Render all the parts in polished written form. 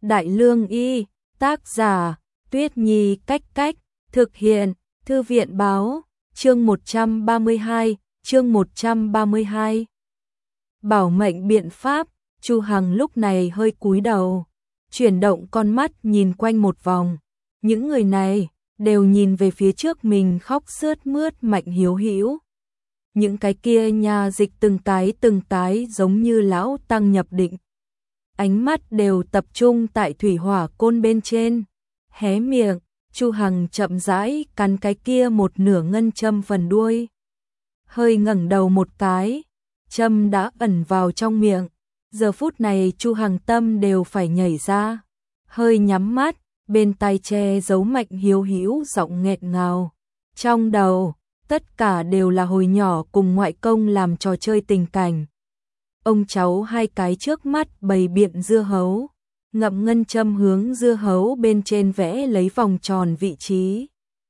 Đại Lương Y, tác giả, Tuyết Nhi Cách Cách, thực hiện, Thư viện Báo, chương 132, chương 132. Bảo mệnh biện pháp, Chu Hằng lúc này hơi cúi đầu, chuyển động con mắt nhìn quanh một vòng. Những người này đều nhìn về phía trước mình khóc sướt mướt Mạnh Hiếu Hữu. Những cái kia nhà dịch từng cái giống như lão tăng nhập định. Ánh mắt đều tập trung tại thủy hỏa côn bên trên. Hé miệng, Chu Hằng chậm rãi cắn cái kia một nửa ngân châm phần đuôi. Hơi ngẩng đầu một cái, châm đã ẩn vào trong miệng. Giờ phút này Chu Hằng tâm đều phải nhảy ra. Hơi nhắm mắt, bên tai che giấu Mạnh Hiếu Hữu giọng nghẹn ngào. Trong đầu, tất cả đều là hồi nhỏ cùng ngoại công làm trò chơi tình cảnh. Ông cháu hai cái trước mắt bày biện dưa hấu, ngậm ngân châm hướng dưa hấu bên trên vẽ lấy vòng tròn vị trí.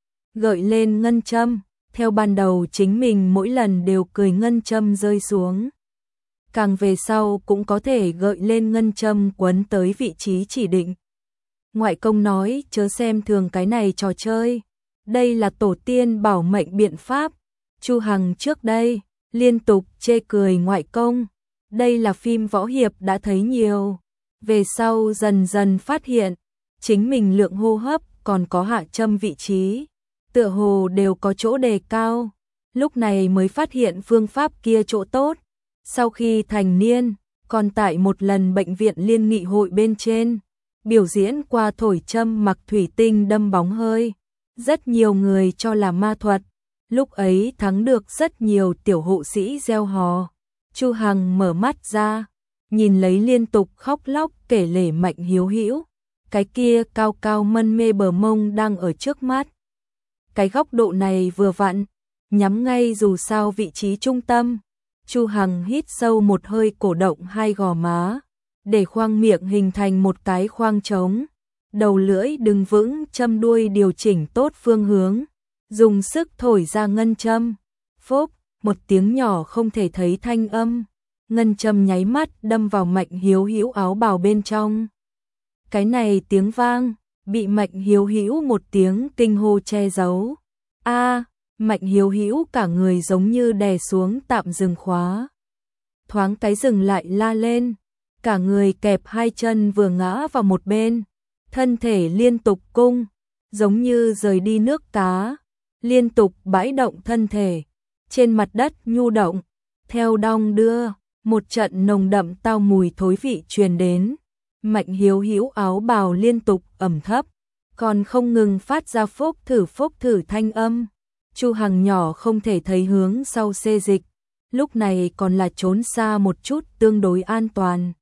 Gợi lên ngân châm, theo ban đầu chính mình mỗi lần đều cười ngân châm rơi xuống. Càng về sau cũng có thể gợi lên ngân châm quấn tới vị trí chỉ định. Ngoại công nói chớ xem thường cái này trò chơi. Đây là tổ tiên bảo mệnh biện pháp. Chu Hằng trước đây liên tục chê cười ngoại công. Đây là phim võ hiệp đã thấy nhiều. Về sau dần dần phát hiện, chính mình lượng hô hấp còn có hạ châm vị trí, tựa hồ đều có chỗ đề cao. Lúc này mới phát hiện phương pháp kia chỗ tốt. Sau khi thành niên, còn tại một lần bệnh viện liên nghị hội bên trên, biểu diễn qua thổi châm mặc thủy tinh đâm bóng hơi. Rất nhiều người cho là ma thuật, lúc ấy thắng được rất nhiều tiểu hộ sĩ gieo hò. Chu Hằng mở mắt ra, nhìn lấy liên tục khóc lóc kể lể Mạnh Hiếu Hữu, cái kia cao cao mân mê bờ mông đang ở trước mắt. Cái góc độ này vừa vặn, nhắm ngay dù sao vị trí trung tâm. Chu Hằng hít sâu một hơi, cổ động hai gò má, để khoang miệng hình thành một cái khoang trống. Đầu lưỡi đứng vững, châm đuôi điều chỉnh tốt phương hướng, dùng sức thổi ra ngân châm. Phốc, một tiếng nhỏ không thể thấy thanh âm, ngân châm nháy mắt đâm vào Mạnh Hiếu Hữu áo bào bên trong. Cái này tiếng vang bị Mạnh Hiếu Hữu một tiếng kinh hô che giấu. A, Mạnh Hiếu Hữu cả người giống như đè xuống tạm dừng khóa. Thoáng cái dừng lại la lên, cả người kẹp hai chân vừa ngã vào một bên, thân thể liên tục cung, giống như rời đi nước cá, liên tục bãi động thân thể. Trên mặt đất nhu động, theo đong đưa, một trận nồng đậm tao mùi thối vị truyền đến. Mạnh Hiếu Hữu áo bào liên tục ẩm thấp, còn không ngừng phát ra phốc thử thanh âm. Chu Hằng nhỏ không thể thấy hướng sau xê dịch, lúc này còn là trốn xa một chút tương đối an toàn.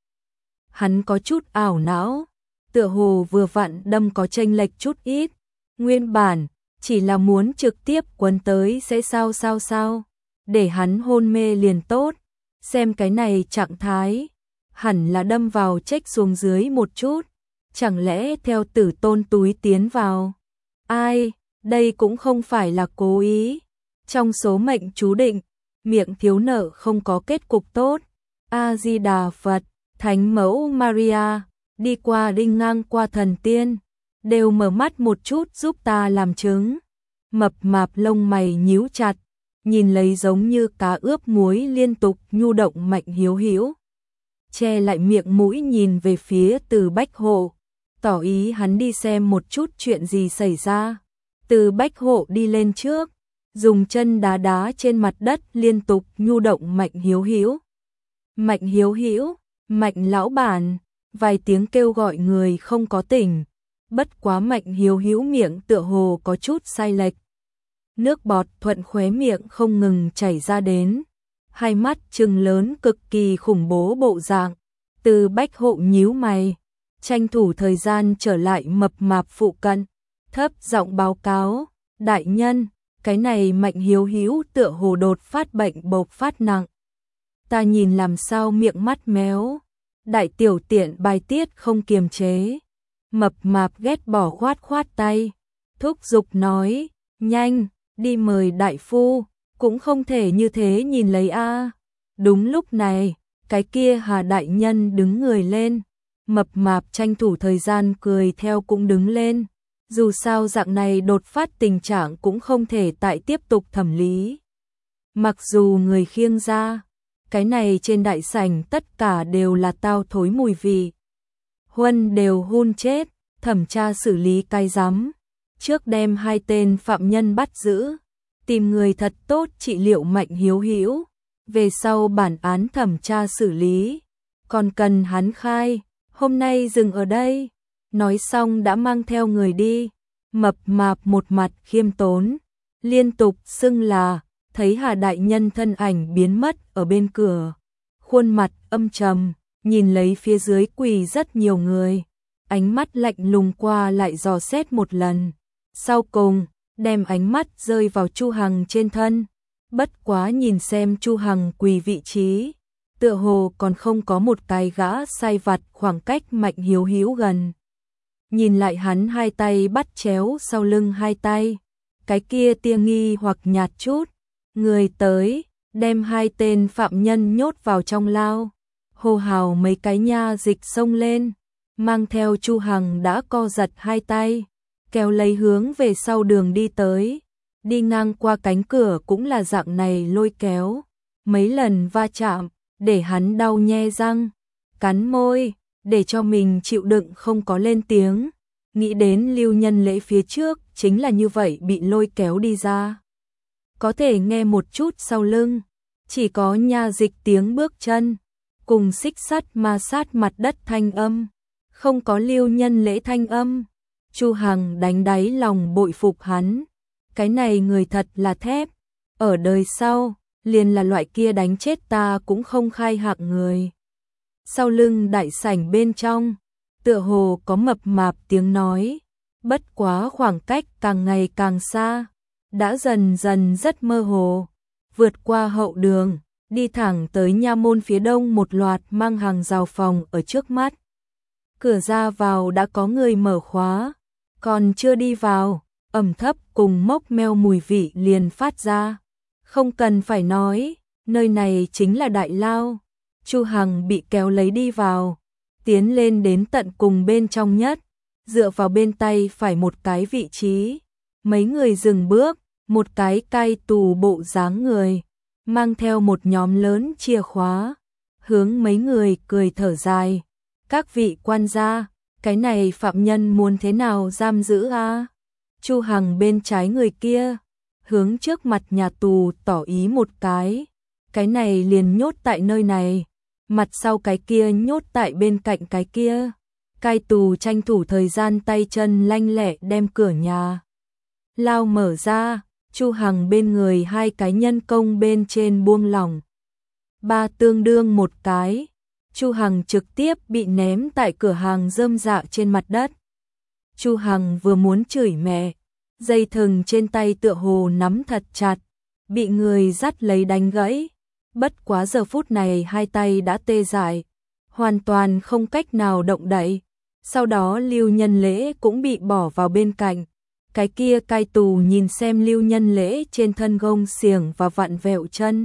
Hắn có chút ảo não, tựa hồ vừa vặn đâm có chênh lệch chút ít, nguyên bản chỉ là muốn trực tiếp quấn tới sẽ sao, để hắn hôn mê liền tốt. Xem cái này trạng thái, hẳn là đâm vào chếch xuống dưới một chút, chẳng lẽ theo tử tôn túi tiến vào. Ai, đây cũng không phải là cố ý. Trong số mệnh chú định, miệng thiếu nợ không có kết cục tốt. A-di-đà Phật, Thánh mẫu Maria, đi qua đi ngang qua thần tiên, đều mở mắt một chút giúp ta làm chứng. Mập mạp lông mày nhíu chặt, nhìn lấy giống như cá ướp muối liên tục nhu động Mạnh Hiếu Hữu. Che lại miệng mũi nhìn về phía Từ Bách Hộ, tỏ ý hắn đi xem một chút chuyện gì xảy ra. Từ Bách Hộ đi lên trước, dùng chân đá đá trên mặt đất liên tục nhu động Mạnh Hiếu Hữu. Mạnh Hiếu Hữu, Mạnh lão bản, vài tiếng kêu gọi người không có tỉnh. Bất quá Mạnh Hiếu Hữu miệng tựa hồ có chút sai lệch. Nước bọt thuận khóe miệng không ngừng chảy ra đến, hai mắt trừng lớn cực kỳ khủng bố bộ dạng. Từ Bách Hộ nhíu mày, tranh thủ thời gian trở lại mập mạp phụ cận, thấp giọng báo cáo, đại nhân, cái này Mạnh Hiếu Hữu tựa hồ đột phát bệnh bộc phát nặng. Ta nhìn làm sao miệng mắt méo, đại tiểu tiện bài tiết không kiềm chế. Mập mạp ghét bỏ khoát tay, thúc giục nói, nhanh, đi mời đại phu, cũng không thể như thế nhìn lấy a. Đúng lúc này, cái kia Hà đại nhân đứng người lên, Mập mạp tranh thủ thời gian cười theo cũng đứng lên. Dù sao dạng này đột phát tình trạng cũng không thể tại tiếp tục thẩm lý. Mặc dù người khiêng ra, cái này trên đại sảnh tất cả đều là tao thối mùi vị. Huân đều hun chết, thẩm tra xử lý cái rắm. Trước đem 2 tên phạm nhân bắt giữ, tìm người thật tốt trị liệu Mạnh Hiếu Hữu, về sau bản án thẩm tra xử lý, còn cần hắn khai, hôm nay dừng ở đây. Nói xong đã mang theo người đi. Mập mạp một mặt khiêm tốn, liên tục xưng là, thấy Hà đại nhân thân ảnh biến mất ở bên cửa, khuôn mặt âm trầm, nhìn lấy phía dưới quỳ rất nhiều người, ánh mắt lạnh lùng qua lại dò xét một lần. Sau cùng, đem ánh mắt rơi vào Chu Hằng trên thân. Bất quá nhìn xem Chu Hằng quỳ vị trí, tựa hồ còn không có một cái gã sai vặt khoảng cách Mạnh Hiếu Hữu gần. Nhìn lại hắn 2 tay bắt chéo sau lưng 2 tay, cái kia tia nghi hoặc nhạt chút. Người tới, đem 2 tên phạm nhân nhốt vào trong lao. Hô hào mấy cái nha dịch xông lên, mang theo Chu Hằng đã co giật 2 tay, kéo lấy hướng về sau đường đi tới. Đi ngang qua cánh cửa cũng là dạng này lôi kéo, mấy lần va chạm, để hắn đau nhe răng, cắn môi, để cho mình chịu đựng không có lên tiếng. Nghĩ đến Lưu Nhân Lễ phía trước chính là như vậy bị lôi kéo đi ra. Có thể nghe một chút sau lưng, chỉ có nha dịch tiếng bước chân, cùng xích sắt ma sát mặt đất thanh âm, không có Lưu Nhân Lễ thanh âm. Chu Hằng đánh đáy lòng bội phục hắn, cái này người thật là thép, ở đời sau, liền là loại kia đánh chết ta cũng không khai hạng người. Sau lưng đại sảnh bên trong, tựa hồ có mập mạp tiếng nói, bất quá khoảng cách càng ngày càng xa, đã dần dần rất mơ hồ, vượt qua hậu đường, đi thẳng tới nha môn phía đông một loạt mang hàng rào phòng ở trước mắt. Cửa ra vào đã có người mở khóa, còn chưa đi vào, ẩm thấp cùng mốc meo mùi vị liền phát ra. Không cần phải nói, nơi này chính là đại lao. Chu Hằng bị kéo lấy đi vào, tiến lên đến tận cùng bên trong nhất, dựa vào bên tay phải một cái vị trí. Mấy người dừng bước, một cái cai tù bộ dáng người, mang theo một nhóm lớn chìa khóa, hướng mấy người cười thở dài. Các vị quan gia, cái này phạm nhân muốn thế nào giam giữ a? Chu Hằng bên trái người kia, hướng trước mặt nhà tù tỏ ý một cái này liền nhốt tại nơi này, mặt sau cái kia nhốt tại bên cạnh cái kia. Cai tù tranh thủ thời gian tay chân lanh lẹ đem cửa nhà lao mở ra, Chu Hằng bên người 2 cái nhân công bên trên buông lỏng. 3 tương đương một cái, Chu Hằng trực tiếp bị ném tại cửa hàng rơm rạ trên mặt đất. Chu Hằng vừa muốn chửi mẹ, dây thừng trên tay tựa hồ nắm thật chặt, bị người dắt lấy đánh gãy. Bất quá giờ phút này 2 tay đã tê dại, hoàn toàn không cách nào động đậy. Sau đó Lưu Nhân Lễ cũng bị bỏ vào bên cạnh. Cái kia cai tù nhìn xem Lưu Nhân Lễ trên thân gông xiềng và vặn vẹo chân,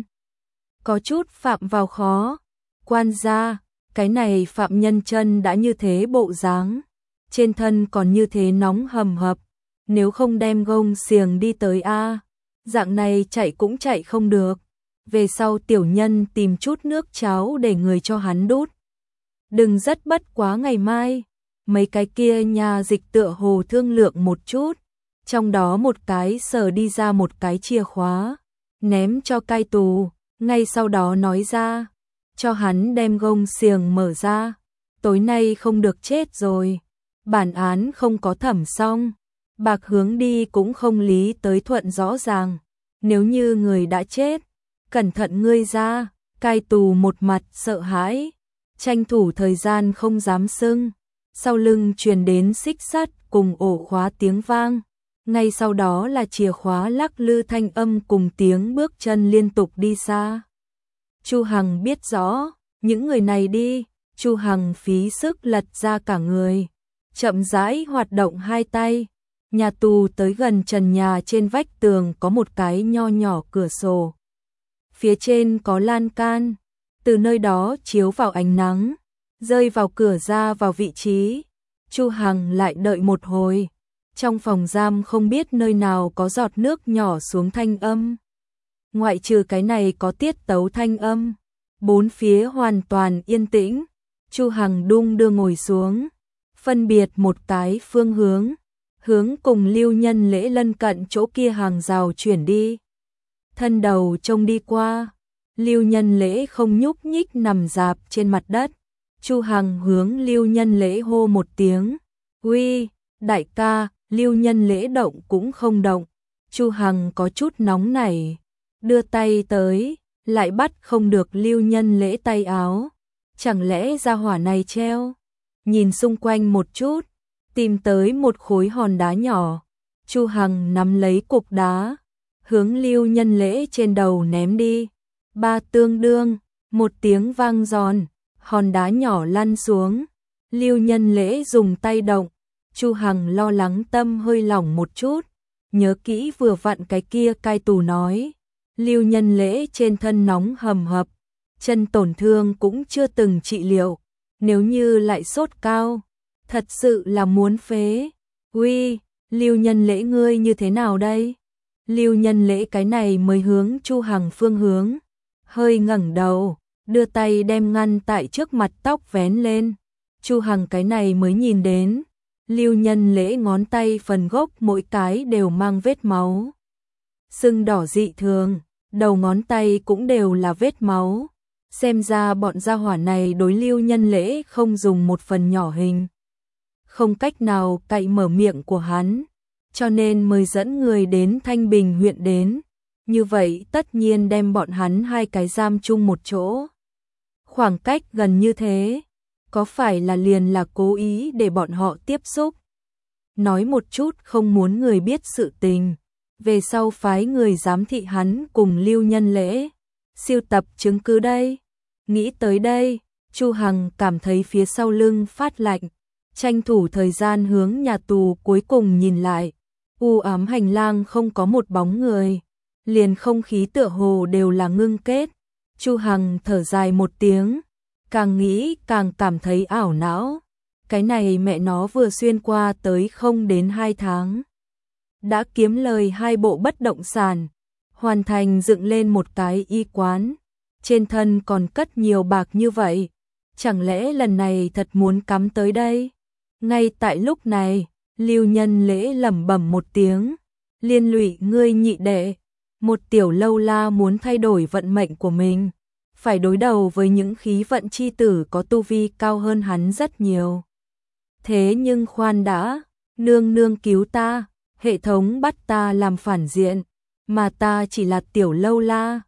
có chút phạm vào khó. Quan gia, cái này phạm nhân chân đã như thế bộ dáng, trên thân còn như thế nóng hầm hập, nếu không đem gông xiềng đi tới a, dạng này chạy cũng chạy không được. Về sau tiểu nhân tìm chút nước cháo để người cho hắn đút. Đừng rất bất quá ngày mai. Mấy cái kia nhà dịch tựa hồ thương lượng một chút, trong đó một cái sờ đi ra một cái chìa khóa, ném cho cai tù, ngay sau đó nói ra, cho hắn đem gông xiềng mở ra, tối nay không được chết rồi, bản án không có thẩm xong, bạc hướng đi cũng không lý tới thuận rõ ràng, nếu như người đã chết, cẩn thận ngươi ra. Cai tù một mặt sợ hãi, tranh thủ thời gian không dám xưng. Sau lưng truyền đến xích sắt cùng ổ khóa tiếng vang, ngay sau đó là chìa khóa lắc lư thanh âm cùng tiếng bước chân liên tục đi xa. Chu Hằng biết rõ, những người này đi, Chu Hằng phí sức lật ra cả người, chậm rãi hoạt động 2 tay. Nhà tù tới gần trần nhà, trên vách tường có một cái nho nhỏ cửa sổ. Phía trên có lan can, từ nơi đó chiếu vào ánh nắng, rơi vào cửa ra vào vị trí. Chu Hằng lại đợi một hồi. Trong phòng giam không biết nơi nào có giọt nước nhỏ xuống thanh âm. Ngoại trừ cái này có tiết tấu thanh âm. Bốn phía hoàn toàn yên tĩnh. Chu Hằng đung đưa ngồi xuống. Phân biệt một cái phương hướng. Hướng cùng Lưu Nhân Lễ lân cận chỗ kia hàng rào chuyển đi. Thân đầu trông đi qua. Lưu Nhân Lễ không nhúc nhích nằm rạp trên mặt đất. Chu Hằng hướng Lưu Nhân Lễ hô một tiếng. Uy, đại ca. Lưu Nhân Lễ động cũng không động. Chu Hằng có chút nóng nảy. Đưa tay tới, lại bắt không được Lưu Nhân Lễ tay áo. Chẳng lẽ gia hỏa này treo? Nhìn xung quanh một chút, tìm tới một khối hòn đá nhỏ. Chu Hằng nắm lấy cục đá, hướng Lưu Nhân Lễ trên đầu ném đi. Ba tương đương, một tiếng vang giòn, hòn đá nhỏ lăn xuống. Lưu Nhân Lễ dùng tay động. Chu Hằng lo lắng tâm hơi lỏng một chút, nhớ kỹ vừa vặn cái kia cai tù nói. Lưu Nhân Lễ trên thân nóng hầm hập, chân tổn thương cũng chưa từng trị liệu, nếu như lại sốt cao, thật sự là muốn phế. Uy, Lưu Nhân Lễ ngươi như thế nào đây? Lưu Nhân Lễ cái này mới hướng Chu Hằng phương hướng, hơi ngẩng đầu, đưa tay đem ngăn tại trước mặt tóc vén lên. Chu Hằng cái này mới nhìn đến, Lưu Nhân Lễ ngón tay phần gốc mỗi cái đều mang vết máu. Sưng đỏ dị thường, đầu ngón tay cũng đều là vết máu. Xem ra bọn gia hỏa này đối Lưu Nhân Lễ không dùng một phần nhỏ hình. Không cách nào cậy mở miệng của hắn, cho nên mời dẫn người đến Thanh Bình huyện đến. Như vậy tất nhiên đem bọn hắn hai cái giam chung một chỗ. Khoảng cách gần như thế, có phải là liền là cố ý để bọn họ tiếp xúc? Nói một chút không muốn người biết sự tình, về sau phái người giám thị hắn cùng Lưu Nhân Lễ, siêu tập chứng cứ đây. Nghĩ tới đây, Chu Hằng cảm thấy phía sau lưng phát lạnh, tranh thủ thời gian hướng nhà tù cuối cùng nhìn lại. U ám hành lang không có một bóng người, liền không khí tựa hồ đều là ngưng kết. Chu Hằng thở dài một tiếng, càng nghĩ càng cảm thấy ảo não. Cái này mẹ nó vừa xuyên qua tới không đến 2 tháng. Đã kiếm lời 2 bộ bất động sản, hoàn thành dựng lên một cái y quán. Trên thân còn cất nhiều bạc như vậy, chẳng lẽ lần này thật muốn cắm tới đây? Ngay tại lúc này, Lưu Nhân Lễ lẩm bẩm một tiếng, liên lụy ngươi nhị đệ, một tiểu lâu la muốn thay đổi vận mệnh của mình, phải đối đầu với những khí vận chi tử có tu vi cao hơn hắn rất nhiều. Thế nhưng khoan đã, nương nương cứu ta, hệ thống bắt ta làm phản diện, mà ta chỉ là tiểu lâu la.